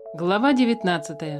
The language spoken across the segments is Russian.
Глава 19.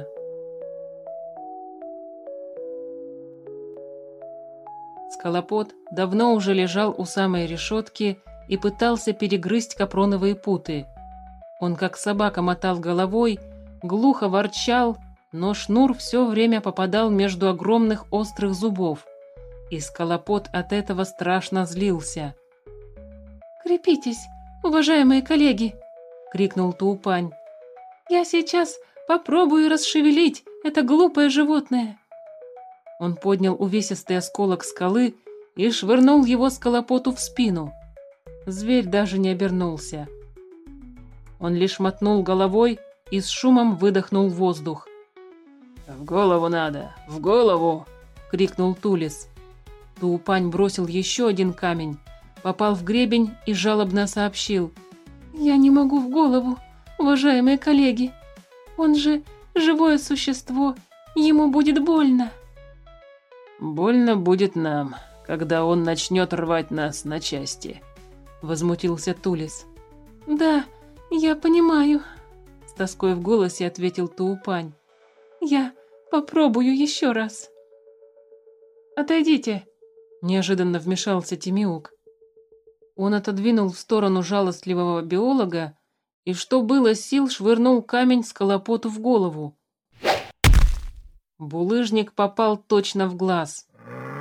Скалопот давно уже лежал у самой решетки и пытался перегрызть капроновые путы. Он как собака мотал головой, глухо ворчал, но шнур все время попадал между огромных острых зубов, и Скалопот от этого страшно злился. «Крепитесь, уважаемые коллеги!» — крикнул Туупань. «Я сейчас попробую расшевелить это глупое животное!» Он поднял увесистый осколок скалы и швырнул его Скалопоту в спину. Зверь даже не обернулся. Он лишь мотнул головой и с шумом выдохнул воздух. «В голову надо! В голову!» — крикнул Тулис. Туупань бросил еще один камень, попал в гребень и жалобно сообщил. «Я не могу в голову, уважаемые коллеги! Он же живое существо, ему будет больно!» «Больно будет нам, когда он начнет рвать нас на части», — возмутился Тулис. «Да, я понимаю», — с тоской в голосе ответил Туупань. «Я попробую еще раз». «Отойдите», — неожиданно вмешался Тимиук. Он отодвинул в сторону жалостливого биолога и, что было сил, швырнул камень Скалопоту в голову. Булыжник попал точно в глаз.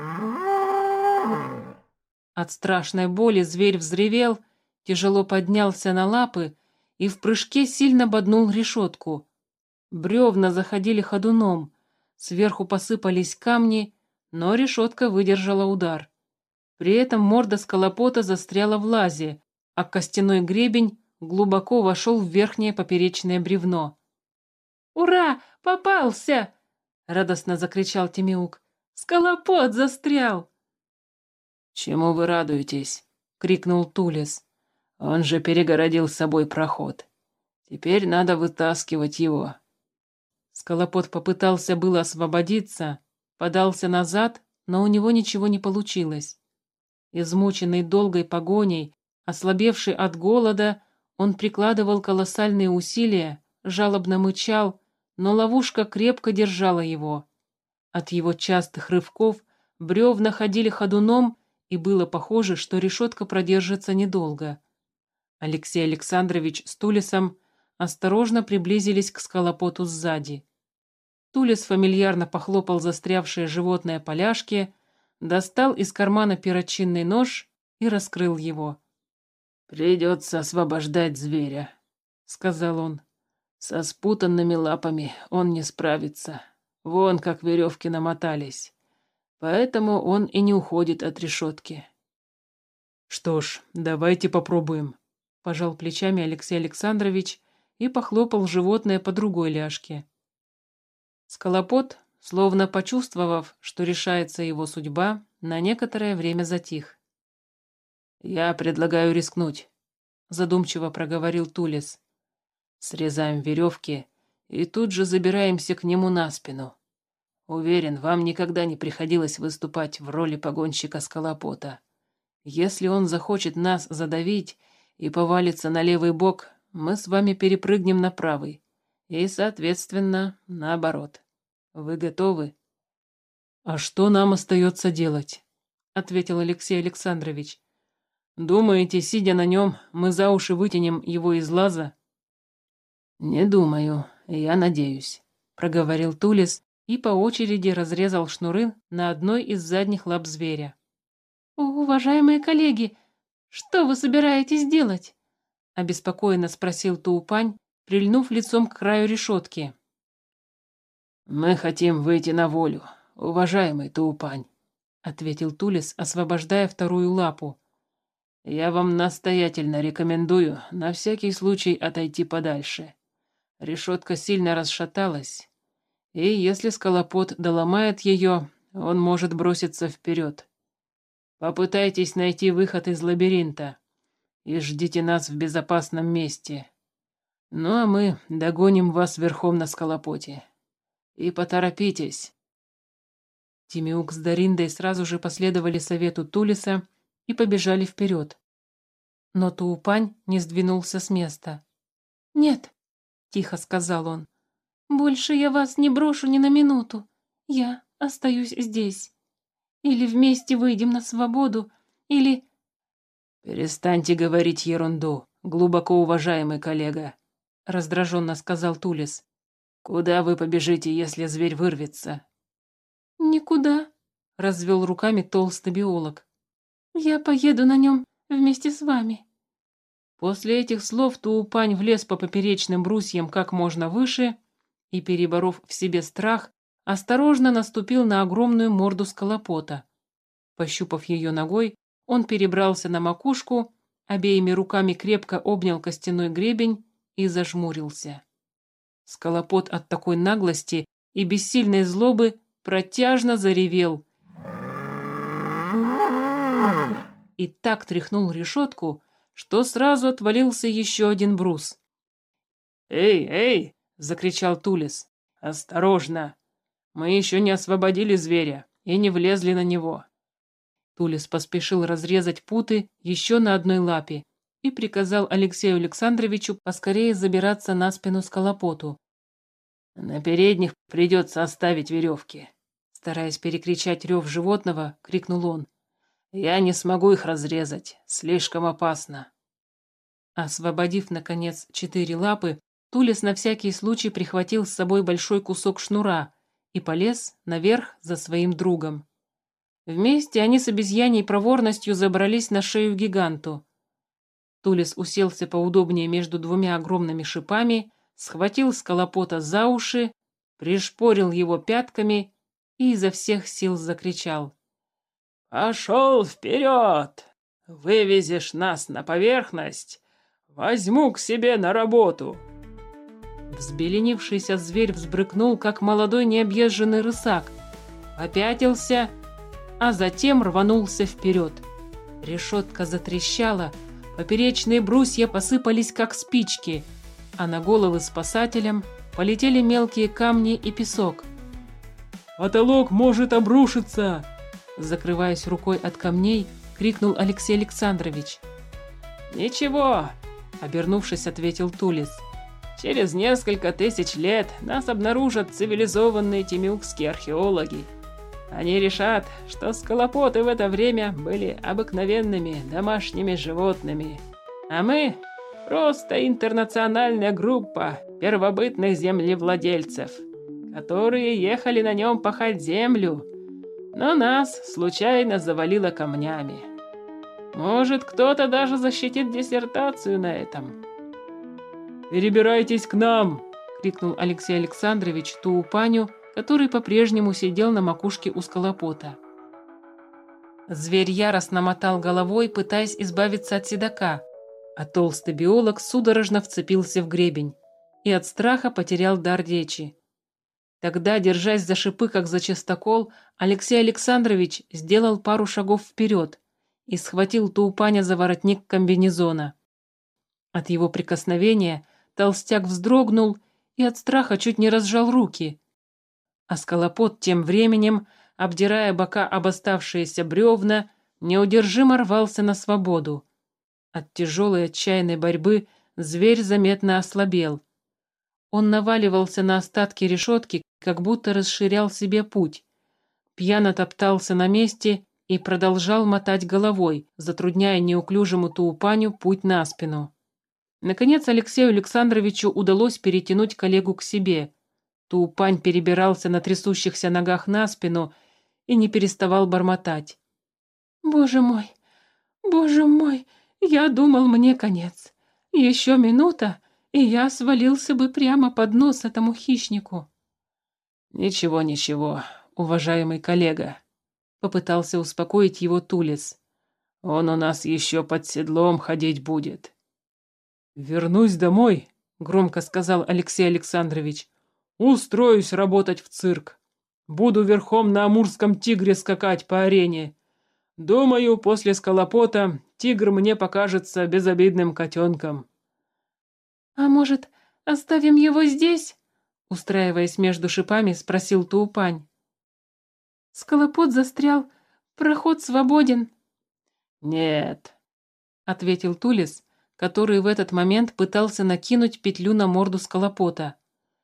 От страшной боли зверь взревел, тяжело поднялся на лапы и в прыжке сильно боднул решетку. Бревна заходили ходуном, сверху посыпались камни, но решетка выдержала удар. При этом морда Скалопота застряла в лазе, а костяной гребень глубоко вошел в верхнее поперечное бревно. «Ура! Попался!» — радостно закричал Тимиук. «Скалопот застрял!» «Чему вы радуетесь?» — крикнул Тулис. «Он же перегородил с собой проход. Теперь надо вытаскивать его». Скалопот попытался было освободиться, подался назад, но у него ничего не получилось. Измученный долгой погоней, ослабевший от голода, он прикладывал колоссальные усилия, жалобно мычал, но ловушка крепко держала его. От его частых рывков бревна ходили ходуном, и было похоже, что решетка продержится недолго. Алексей Александрович с Тулисом осторожно приблизились к Скалопоту сзади. Тулис фамильярно похлопал застрявшее животное по ляжке, достал из кармана перочинный нож и раскрыл его. «Придется освобождать зверя», — сказал он. «Со спутанными лапами он не справится. Вон как веревки намотались. Поэтому он и не уходит от решетки». «Что ж, давайте попробуем», — пожал плечами Алексей Александрович и похлопал животное по другой ляжке. Скалопот, словно почувствовав, что решается его судьба, на некоторое время затих. «Я предлагаю рискнуть», — задумчиво проговорил Тулис. «Срезаем веревки и тут же забираемся к нему на спину. Уверен, вам никогда не приходилось выступать в роли погонщика Скалопота. Если он захочет нас задавить и повалится на левый бок, мы с вами перепрыгнем на правый. И, соответственно, наоборот. Вы готовы?» «А что нам остается делать?» — ответил Алексей Александрович. «Думаете, сидя на нем, мы за уши вытянем его из лаза?» «Не думаю, я надеюсь», — проговорил Тулис и по очереди разрезал шнуры на одной из задних лап зверя. «Уважаемые коллеги, что вы собираетесь делать?» — обеспокоенно спросил Туупань, прильнув лицом к краю решетки. «Мы хотим выйти на волю, уважаемый Туупань», — ответил Тулис, освобождая вторую лапу. «Я вам настоятельно рекомендую на всякий случай отойти подальше. Решетка сильно расшаталась, и если Скалопот доломает ее, он может броситься вперед. Попытайтесь найти выход из лабиринта и ждите нас в безопасном месте. Ну а мы догоним вас верхом на Скалопоте. И поторопитесь». Тимиук с Дориндой сразу же последовали совету Тулиса и побежали вперед. Но Туупань не сдвинулся с места. «Нет», — тихо сказал он, Больше я вас не брошу ни на минуту. Я остаюсь здесь. Или вместе выйдем на свободу, или... «Перестаньте говорить ерунду, глубоко уважаемый коллега», — раздраженно сказал Тулес. «Куда вы побежите, если зверь вырвется?» Никуда, развел руками толстый биолог. Я поеду на нем вместе с вами. После этих слов Туупань влез по поперечным брусьям как можно выше и, переборов в себе страх, осторожно наступил на огромную морду скалопота. Пощупав ее ногой, он перебрался на макушку, обеими руками крепко обнял костяной гребень и зажмурился. Скалопот от такой наглости и бессильной злобы протяжно заревел и так тряхнул решетку, что сразу отвалился еще один брус. «Эй, эй!» — закричал Тулес. «Осторожно! Мы еще не освободили зверя и не влезли на него». Тулес поспешил разрезать путы еще на одной лапе и приказал Алексею Александровичу поскорее забираться на спину скалопоту. «На передних придется оставить веревки», — стараясь перекричать рев животного, крикнул он. «Я не смогу их разрезать, слишком опасно». Освободив, наконец, 4 лапы, Тулес на всякий случай прихватил с собой большой кусок шнура и полез наверх за своим другом. Вместе они с обезьяньей проворностью забрались на шею гиганту. Тулес уселся поудобнее между двумя огромными шипами, схватил скалопота за уши, пришпорил его пятками и изо всех сил закричал. «Пошел вперед! Вывезешь нас на поверхность, возьму к себе на работу!» Взбеленившийся зверь взбрыкнул, как молодой необъезженный рысак, попятился, а затем рванулся вперед. Решетка затрещала, поперечные брусья посыпались, как спички, а на головы спасателям полетели мелкие камни и песок. «Потолок может обрушиться!» Закрываясь рукой от камней, крикнул Алексей Александрович. «Ничего!» — обернувшись, ответил Тулес. «Через несколько тысяч лет нас обнаружат цивилизованные тимюкские археологи. Они решат, что скалопоты в это время были обыкновенными домашними животными, а мы – просто интернациональная группа первобытных землевладельцев, которые ехали на нем пахать землю, но нас случайно завалило камнями. Может, кто-то даже защитит диссертацию на этом». «Перебирайтесь к нам!» – крикнул Алексей Александрович Туупаню, который по-прежнему сидел на макушке у скалопота. Зверь яростно мотал головой, пытаясь избавиться от седока, а толстый биолог судорожно вцепился в гребень и от страха потерял дар речи. Тогда, держась за шипы, как за частокол, Алексей Александрович сделал пару шагов вперед и схватил Туупаня за воротник комбинезона. От его прикосновения толстяк вздрогнул и от страха чуть не разжал руки, а скалопот тем временем, обдирая бока об оставшиеся бревна, неудержимо рвался на свободу. От тяжелой отчаянной борьбы зверь заметно ослабел. Он наваливался на остатки решетки, как будто расширял себе путь. Пьяно топтался на месте и продолжал мотать головой, затрудняя неуклюжему Туупаню путь на спину. Наконец Алексею Александровичу удалось перетянуть коллегу к себе. Туупань перебирался на трясущихся ногах на спину и не переставал бормотать. Боже мой, я думал, мне конец. Еще минута, и я свалился бы прямо под нос этому хищнику». «Ничего, ничего, уважаемый коллега», — попытался успокоить его Тулес. «Он у нас еще под седлом ходить будет». «Вернусь домой», — громко сказал Алексей Александрович. «Устроюсь работать в цирк. Буду верхом на амурском тигре скакать по арене. Думаю, после скалопота тигр мне покажется безобидным котенком». «А может, оставим его здесь?» Устраиваясь между шипами, спросил Туупань. «Скалопот застрял, проход свободен». «Нет», — ответил Тулес, который в этот момент пытался накинуть петлю на морду скалопота.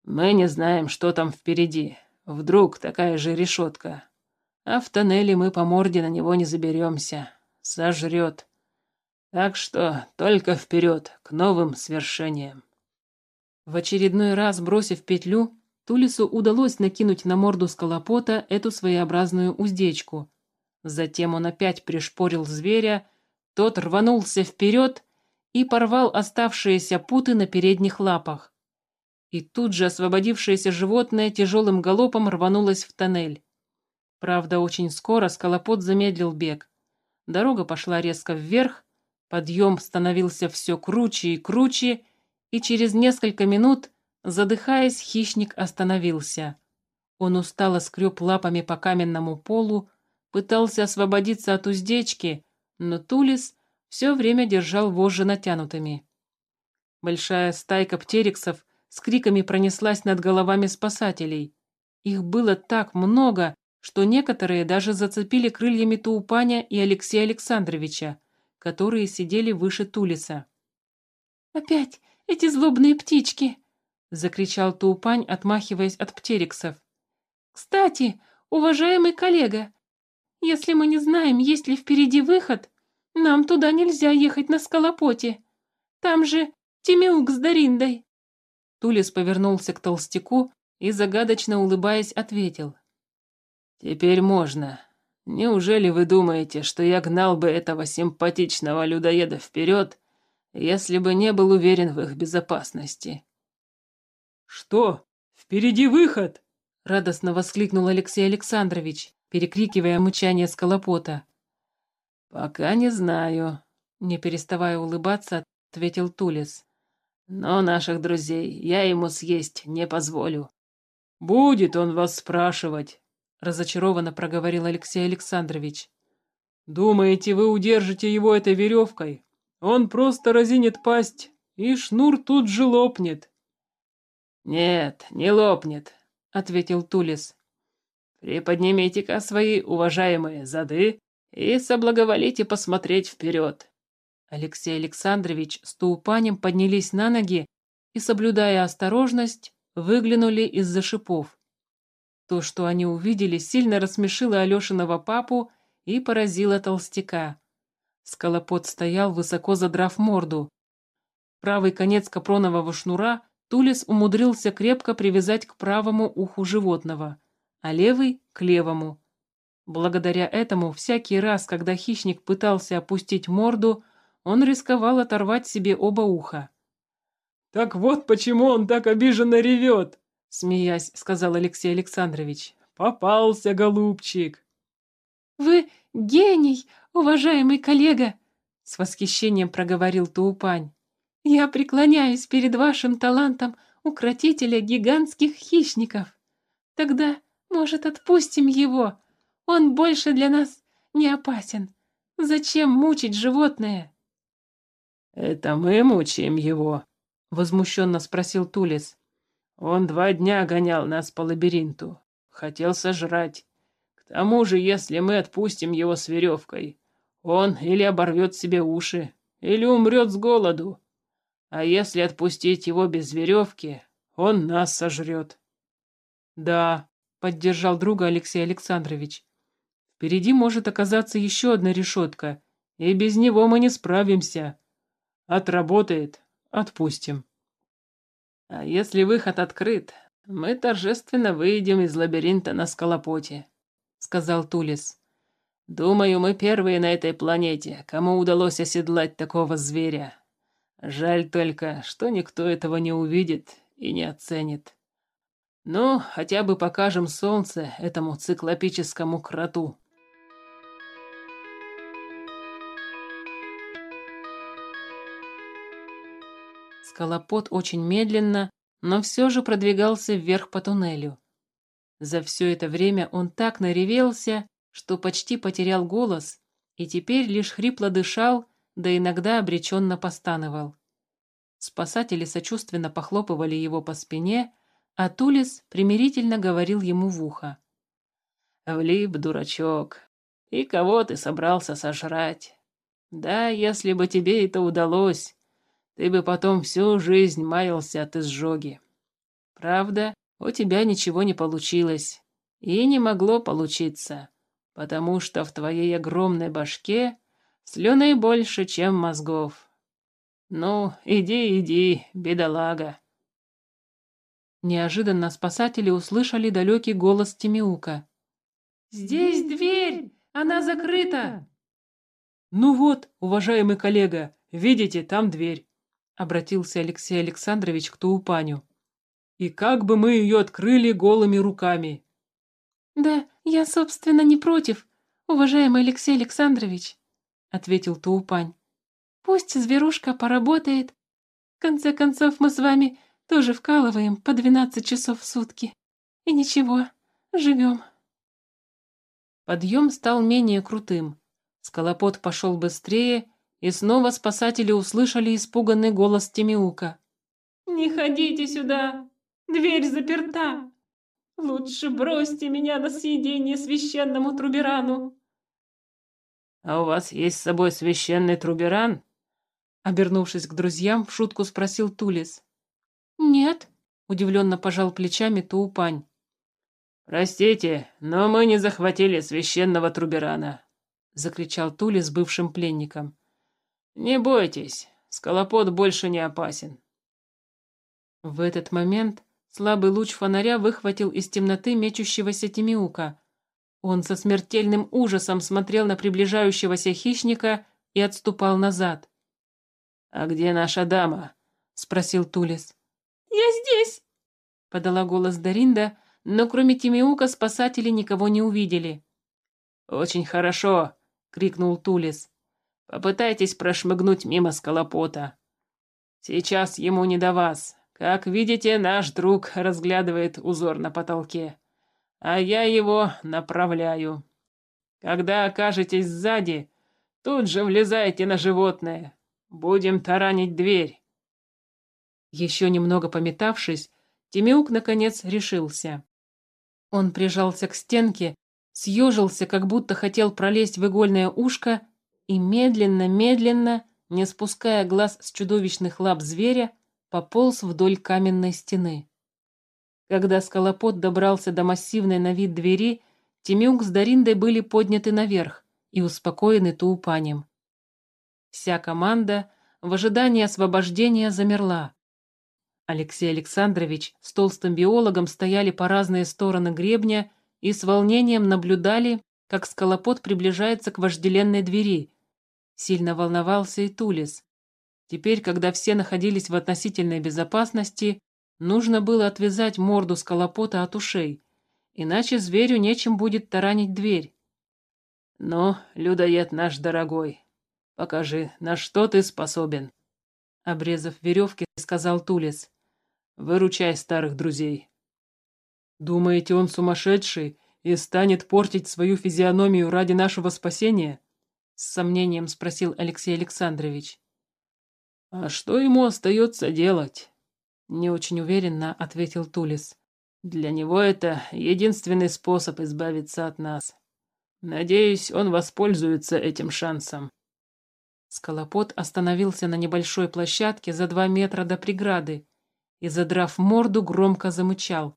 Мы не знаем, что там впереди. Вдруг такая же решетка. А в тоннеле мы по морде на него не заберемся. Сожрет. Так что только вперед, к новым свершениям». В очередной раз, бросив петлю, Тулису удалось накинуть на морду скалопота эту своеобразную уздечку. Затем он опять пришпорил зверя, тот рванулся вперед и порвал оставшиеся путы на передних лапах. И тут же освободившееся животное тяжелым галопом рванулось в тоннель. Правда, очень скоро скалопот замедлил бег. Дорога пошла резко вверх, подъем становился все круче и круче, и через несколько минут, задыхаясь, хищник остановился. Он устало скреб лапами по каменному полу, пытался освободиться от уздечки, но Тулис все время держал вожжи натянутыми. Большая стайка птериксов с криками пронеслась над головами спасателей. Их было так много, что некоторые даже зацепили крыльями Туупаня и Алексея Александровича, которые сидели выше Тулиса. «Опять эти злобные птички!» — закричал Туупань, отмахиваясь от птериксов. «Кстати, уважаемый коллега, если мы не знаем, есть ли впереди выход, нам туда нельзя ехать на скалопоте. Там же Тимеук с Дариндой». Тулис повернулся к толстяку и, загадочно улыбаясь, ответил. «Теперь можно. Неужели вы думаете, что я гнал бы этого симпатичного людоеда вперед, если бы не был уверен в их безопасности?» «Что? Впереди выход!» — радостно воскликнул Алексей Александрович, перекрикивая мычание скалопота. «Пока не знаю», — не переставая улыбаться, ответил Тулис. «Но наших друзей я ему съесть не позволю». «Будет он вас спрашивать», — разочарованно проговорил Алексей Александрович. «Думаете, вы удержите его этой веревкой? Он просто разинет пасть, и шнур тут же лопнет». «Нет, не лопнет», — ответил Тулис. «Приподнимите-ка свои уважаемые зады и соблаговолите посмотреть вперед». Алексей Александрович с Туупанем поднялись на ноги и, соблюдая осторожность, выглянули из-за шипов. То, что они увидели, сильно рассмешило Алешиного папу и поразило толстяка. Скалопот стоял, высоко задрав морду. Правый конец капронового шнура Тулис умудрился крепко привязать к правому уху животного, а левый — к левому. Благодаря этому всякий раз, когда хищник пытался опустить морду, он рисковал оторвать себе оба уха. «Так вот почему он так обиженно ревет», — смеясь, сказал Алексей Александрович. «Попался, голубчик». «Вы гений, уважаемый коллега!» — с восхищением проговорил Туупань. «Я преклоняюсь перед вашим талантом укротителя гигантских хищников. Тогда, может, отпустим его? Он больше для нас не опасен. Зачем мучить животное?» «Это мы мучаем его?» — возмущенно спросил Тулис. «Он 2 дня гонял нас по лабиринту. Хотел сожрать. К тому же, если мы отпустим его с веревкой, он или оборвет себе уши, или умрет с голоду. А если отпустить его без веревки, он нас сожрет». «Да», — поддержал друга Алексей Александрович. «Впереди может оказаться еще одна решетка, и без него мы не справимся. Отработает — отпустим». «А если выход открыт, мы торжественно выйдем из лабиринта на скалопоте», — сказал Тулис. «Думаю, мы первые на этой планете, кому удалось оседлать такого зверя. Жаль только, что никто этого не увидит и не оценит. Ну, хотя бы покажем солнце этому циклопическому кроту». Скалопот очень медленно, но все же продвигался вверх по туннелю. За все это время он так наревелся, что почти потерял голос, и теперь лишь хрипло дышал, да иногда обреченно постановал. Спасатели сочувственно похлопывали его по спине, а Тулис примирительно говорил ему в ухо. «Влип, дурачок, и кого ты собрался сожрать? Да, если бы тебе это удалось, ты бы потом всю жизнь маялся от изжоги. Правда, у тебя ничего не получилось. И не могло получиться, потому что в твоей огромной башке слюны больше, чем мозгов. Ну, иди, иди, бедолага. Неожиданно спасатели услышали далекий голос Тимеука. «Здесь дверь! Она закрыта!» «Ну вот, уважаемый коллега, видите, там дверь», — обратился Алексей Александрович к Туупаню. «И как бы мы ее открыли голыми руками?» «Да, я, собственно, не против, уважаемый Алексей Александрович», — ответил Туупань. «Пусть зверушка поработает. В конце концов, мы с вами тоже вкалываем по 12 часов в сутки. И ничего, живем». Подъем стал менее крутым. Скалопот пошел быстрее, и снова спасатели услышали испуганный голос Тимеука. «Не ходите сюда! Дверь заперта! Лучше бросьте меня на съедение священному Труберану!» «А у вас есть с собой священный Труберан?» Обернувшись к друзьям, в шутку спросил Тулис. «Нет», — удивленно пожал плечами Туупань. «Простите, но мы не захватили священного Труберана», — закричал Тулис бывшим пленником. «Не бойтесь, Скалопот больше не опасен». В этот момент слабый луч фонаря выхватил из темноты мечущегося Тимеука. Он со смертельным ужасом смотрел на приближающегося хищника и отступал назад. «А где наша дама?» — спросил Тулис. «Я здесь!» — подала голос Даринда, но кроме Тимеука спасатели никого не увидели. «Очень хорошо!» — крикнул Тулис. «Попытайтесь прошмыгнуть мимо Скалопота. Сейчас ему не до вас. Как видите, наш друг разглядывает узор на потолке, а я его направляю. Когда окажетесь сзади, тут же влезайте на животное. Будем таранить дверь». Еще немного пометавшись, Тимеук наконец решился. Он прижался к стенке, съежился, как будто хотел пролезть в игольное ушко, и медленно, не спуская глаз с чудовищных лап зверя, пополз вдоль каменной стены. Когда Скалопот добрался до массивной на вид двери, Тимеук с Дариндой были подняты наверх и успокоены Туупанем. Вся команда в ожидании освобождения замерла. Алексей Александрович с толстым биологом стояли по разные стороны гребня и с волнением наблюдали, как Скалопот приближается к вожделенной двери. Сильно волновался и Тулис. Теперь, когда все находились в относительной безопасности, нужно было отвязать морду Скалопота от ушей, иначе зверю нечем будет таранить дверь. «Ну, людоед наш дорогой, покажи, на что ты способен», — обрезав веревки, сказал Тулис. «Выручай старых друзей». «Думаете, он сумасшедший и станет портить свою физиономию ради нашего спасения?» — с сомнением спросил Алексей Александрович. «А что ему остается делать?» — не очень уверенно ответил Тулис. «Для него это единственный способ избавиться от нас. Надеюсь, он воспользуется этим шансом». Скалопот остановился на небольшой площадке за 2 метра до преграды и, задрав морду, громко замычал.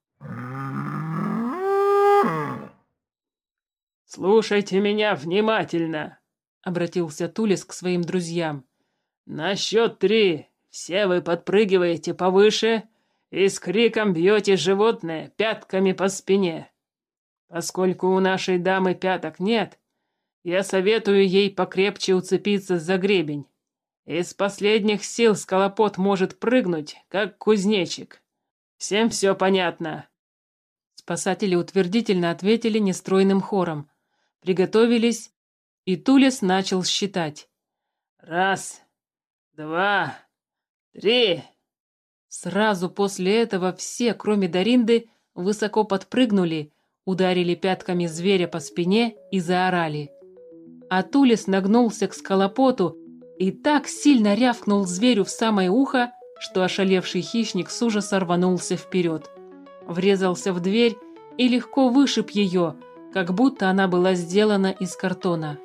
«Слушайте меня внимательно», — обратился Тулис к своим друзьям. «На счет 3 все вы подпрыгиваете повыше и с криком бьете животное пятками по спине. Поскольку у нашей дамы пяток нет, я советую ей покрепче уцепиться за гребень. Из последних сил Скалопот может прыгнуть, как кузнечик. Всем все понятно?» Спасатели утвердительно ответили нестройным хором. Приготовились, и Тулис начал считать. 1, 2, 3. Сразу после этого все, кроме Даринды, высоко подпрыгнули, ударили пятками зверя по спине и заорали. А Тулис нагнулся к Скалопоту и так сильно рявкнул зверю в самое ухо, что ошалевший хищник с ужаса рванулся вперед. Врезался в дверь и легко вышиб ее, как будто она была сделана из картона.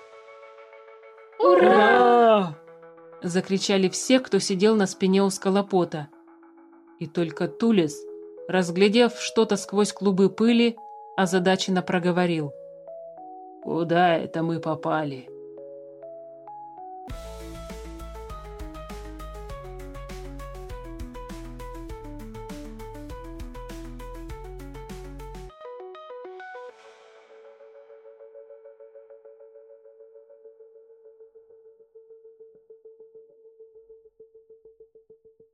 «Ура!» — закричали все, кто сидел на спине у Скалопота. И только Тулис разглядев что-то сквозь клубы пыли, озадаченно проговорил: «Куда это мы попали?»